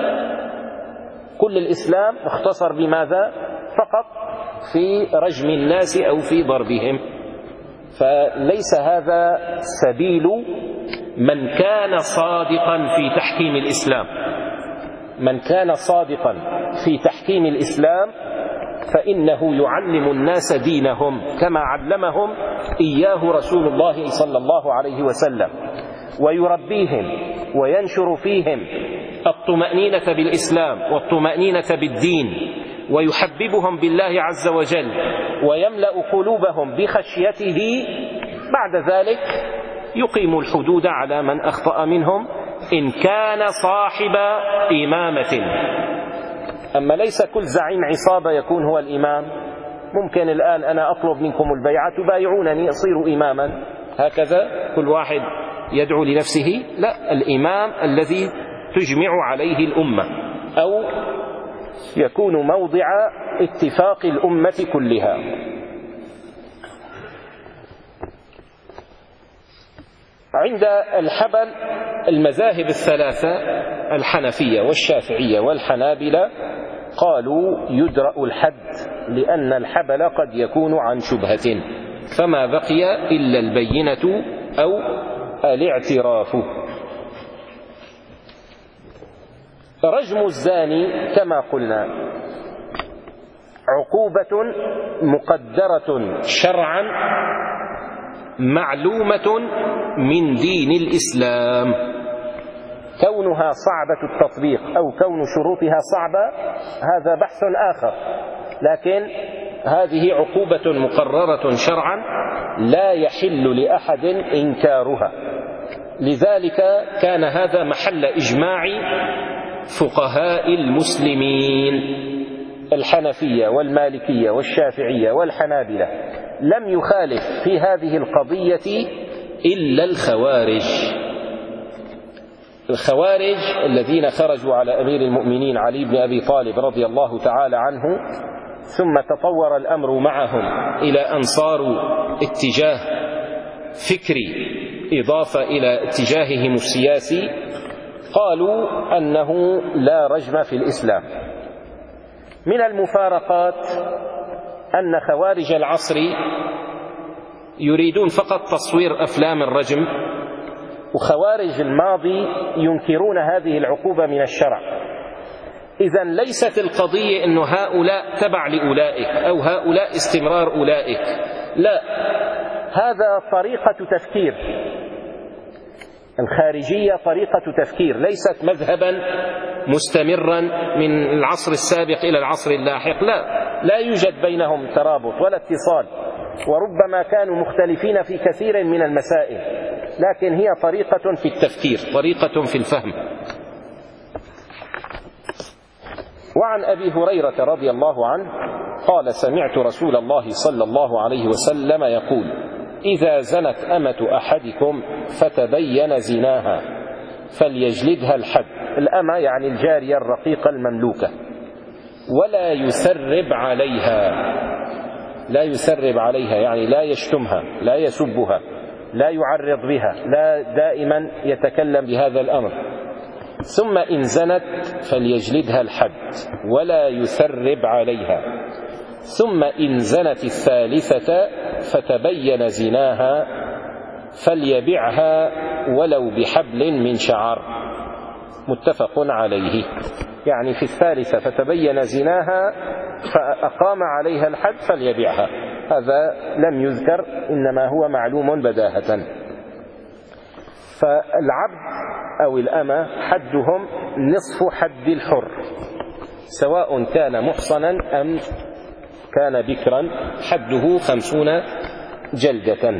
كل الإسلام اختصر بماذا؟ فقط في رجم الناس أو في ضربهم. فليس هذا سبيل من كان صادقا في تحكيم الإسلام. من كان صادقا في تحكيم الإسلام فإنه يعلم الناس دينهم كما علمهم إياه رسول الله صلى الله عليه وسلم، ويربيهم وينشر فيهم الطمأنينة بالإسلام والطمأنينة بالدين، ويحببهم بالله عز وجل ويملأ قلوبهم بخشيته. بعد ذلك يقيم الحدود على من أخطأ منهم إن كان صاحب إمامة. أما ليس كل زعيم عصابة يكون هو الإمام. ممكن الآن أنا أطلب منكم البيعة تبايعونني أصير إماما، هكذا كل واحد يدعو لنفسه. لا، الإمام الذي تجمع عليه الأمة أو يكون موضع اتفاق الأمة كلها. عند الحبل المذاهب الثلاثة الحنفية والشافعية والحنابلة قالوا يدرأ الحد، لأن الحبل قد يكون عن شبهة، فما بقي إلا البينة أو الاعتراف. رجم الزاني كما قلنا عقوبة مقدرة شرعا معلومة من دين الإسلام. كونها صعبة التطبيق أو كون شروطها صعبة هذا بحث آخر، لكن هذه عقوبة مقررة شرعا لا يحل لأحد إنكارها. لذلك كان هذا محل إجماع فقهاء المسلمين، الحنفية والمالكية والشافعية والحنابلة. لم يخالف في هذه القضية إلا الخوارج. الخوارج الذين خرجوا على أمير المؤمنين علي بن أبي طالب رضي الله تعالى عنه، ثم تطور الأمر معهم إلى أن صاروا اتجاه فكري إضافة إلى اتجاههم السياسي، قالوا أنه لا رجم في الإسلام. من المفارقات أن خوارج العصر يريدون فقط تصوير أفلام الرجم، وخوارج الماضي ينكرون هذه العقوبة من الشرع. إذن ليست القضية أن هؤلاء تبع لأولئك أو هؤلاء استمرار أولئك، لا، هذا طريقة تفكير. الخارجية طريقة تفكير، ليست مذهبا مستمرا من العصر السابق إلى العصر اللاحق، لا لا يوجد بينهم ترابط ولا اتصال، وربما كانوا مختلفين في كثير من المسائل، لكن هي طريقة في التفكير، طريقة في الفهم. وعن أبي هريرة رضي الله عنه قال: سمعت رسول الله صلى الله عليه وسلم يقول: إذا زنت أمة أحدكم فتبين زناها فليجلدها الحد. الأمة يعني الجارية الرقيقة المملوكة، ولا يسرب عليها. لا يسرب عليها يعني لا يشتمها، لا يسبها، لا يعرض بها، لا دائما يتكلم بهذا الأمر. ثم إن زنت فليجلدها الحد ولا يسرب عليها. ثم إن زنت الثالثة فتبين زناها فليبعها ولو بحبل من شعر. متفق عليه. يعني في الثالثة فتبين زناها فأقام عليها الحد فليبعها، هذا لم يذكر، إنما هو معلوم بداهة. فالعبد أو الأمة حدهم نصف حد الحر، سواء كان محصنا أم كان بكرا، حده خمسون جلدة.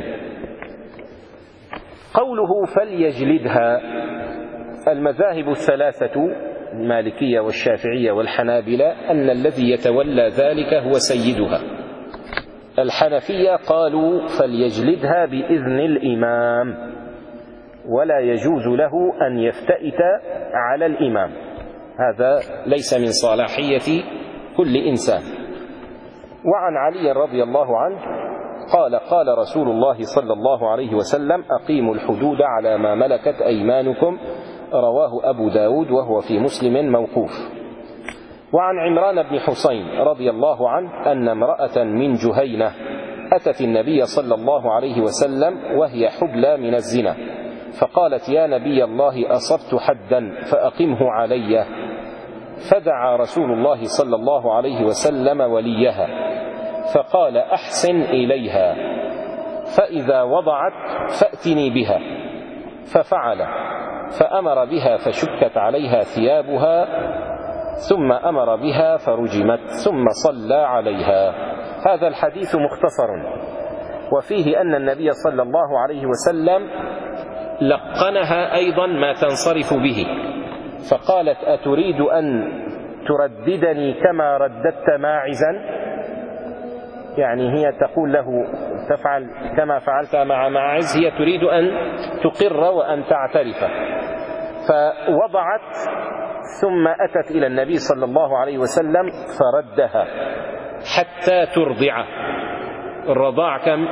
قوله فليجلدها، المذاهب الثلاثة المالكية والشافعية والحنابلة أن الذي يتولى ذلك هو سيدها. الحنفية قالوا فليجلدها بإذن الإمام، ولا يجوز له أن يفتئت على الإمام، هذا ليس من صلاحية كل إنسان. وعن علي رضي الله عنه قال: قال رسول الله صلى الله عليه وسلم: أقيموا الحدود على ما ملكت أيمانكم، رواه أبو داود وهو في مسلم موقوف. وعن عمران بن حسين رضي الله عنه أن امرأة من جهينة أتت النبي صلى الله عليه وسلم وهي حبلى من الزنا، فقالت: يا نبي الله، أصبت حدا فأقمه علي. فدعا رسول الله صلى الله عليه وسلم وليها فقال: أحسن إليها، فإذا وضعت فأتني بها. ففعل، فأمر بها فشكت عليها ثيابها، ثم أمر بها فرجمت، ثم صلى عليها. هذا الحديث مختصر، وفيه أن النبي صلى الله عليه وسلم لقنها أيضا ما تنصرف به، فقالت: أتريد أن ترددني كما رددت ماعزا؟ يعني هي تقول له تفعل كما فعلت مع ماعز، هي تريد أن تقر وأن تعترف. فوضعت ثم أتت إلى النبي صلى الله عليه وسلم فردها حتى ترضع. الرضاع كم؟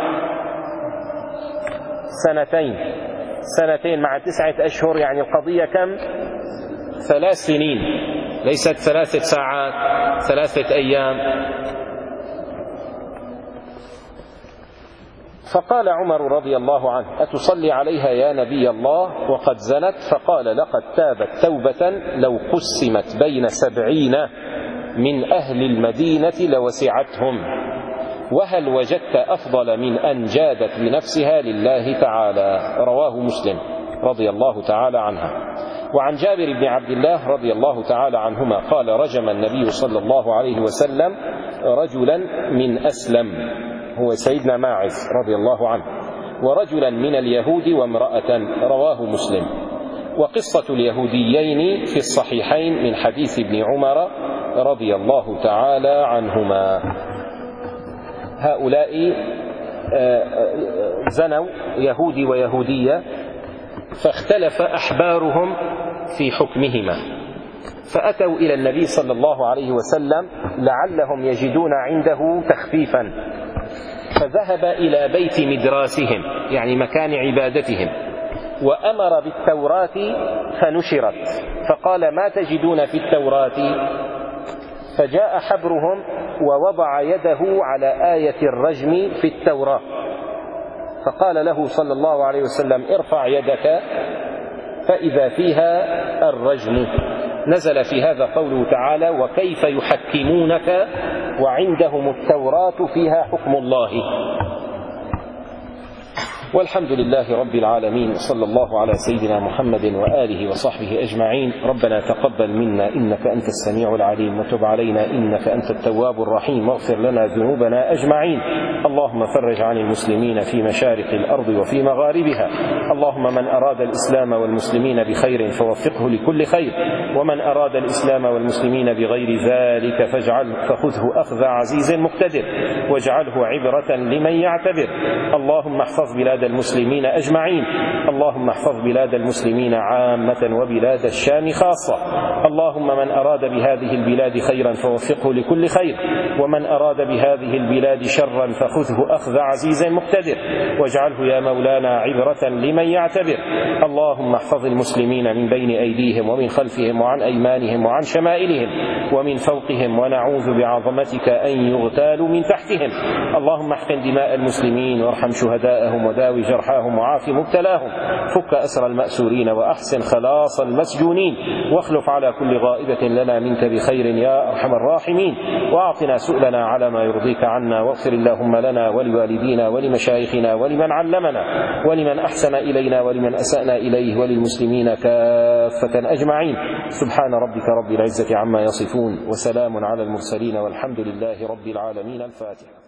سنتين، سنتين مع تسعة أشهر، يعني القضية كم؟ ثلاث سنين، ليست ثلاثة ساعات، ثلاثة أيام. فقال عمر رضي الله عنه: أتصلي عليها يا نبي الله وقد زنت؟ فقال: لقد تابت توبة لو قسمت بين سبعين من أهل المدينة لوسعتهم، وهل وجدت أفضل من أن جادت بنفسها لله تعالى؟ رواه مسلم رضي الله تعالى عنها. وعن جابر بن عبد الله رضي الله تعالى عنهما قال: رجم النبي صلى الله عليه وسلم رجلا من أسلم، هو سيدنا ماعز رضي الله عنه، ورجلا من اليهود وامرأة، رواه مسلم. وقصة اليهوديين في الصحيحين من حديث ابن عمر رضي الله تعالى عنهما. هؤلاء زنوا، يهودي ويهودية، فاختلف أحبارهم في حكمهما، فأتوا إلى النبي صلى الله عليه وسلم لعلهم يجدون عنده تخفيفا، فذهب إلى بيت مدراسهم يعني مكان عبادتهم، وأمر بالتوراة فنشرت، فقال: ما تجدون في التوراة؟ فجاء حبرهم ووضع يده على آية الرجم في التوراة، فقال له صلى الله عليه وسلم: ارفع يدك فإذا فيها الرجم. نزل في هذا قوله تعالى: وكيف يحكمونك وعندهم التوراة فيها حكم الله. والحمد لله رب العالمين. صلى الله على سيدنا محمد وآله وصحبه أجمعين. ربنا تقبل منا إنك أنت السميع العليم، وتب علينا إنك أنت التواب الرحيم، واغفر لنا ذنوبنا أجمعين. اللهم فرج عن المسلمين في مشارق الأرض وفي مغاربها. اللهم من أراد الإسلام والمسلمين بخير فوفقه لكل خير، ومن أراد الإسلام والمسلمين بغير ذلك فاجعل فخذه أخذ عزيز مقتدر، واجعله عبرة لمن يعتبر. اللهم احفظ بلاد المسلمين أجمعين. اللهم احفظ بلاد المسلمين عامة وبلاد الشام خاصة. اللهم من أراد بهذه البلاد خيرا فوفقه لكل خير، ومن أراد بهذه البلاد شرا فخذه أخذ عزيز مقتدر، واجعله يا مولانا عبرة لمن يعتبر. اللهم احفظ المسلمين من بين أيديهم ومن خلفهم وعن أيمانهم وعن شمائلهم ومن فوقهم، ونعوذ بعظمتك أن يغتالوا من تحتهم. اللهم احقن دماء المسلمين وارحم شهداءهم وداوي جرحاهم وعاف مبتلاهم، فك أسر المأسورين وأحسن خلاص المسجونين، واخلف على كل غائبة لنا منك بخير يا أرحم الراحمين، وأعطنا سؤلنا على ما يرضيك عنا، واغفر اللهم لنا ولوالدينا ولمشايخنا ولمن علمنا ولمن أحسن إلينا ولمن أسأنا إليه وللمسلمين كافة أجمعين. سبحان ربك رب العزة عما يصفون، وسلام على المرسلين، والحمد لله رب العالمين. الفاتحة.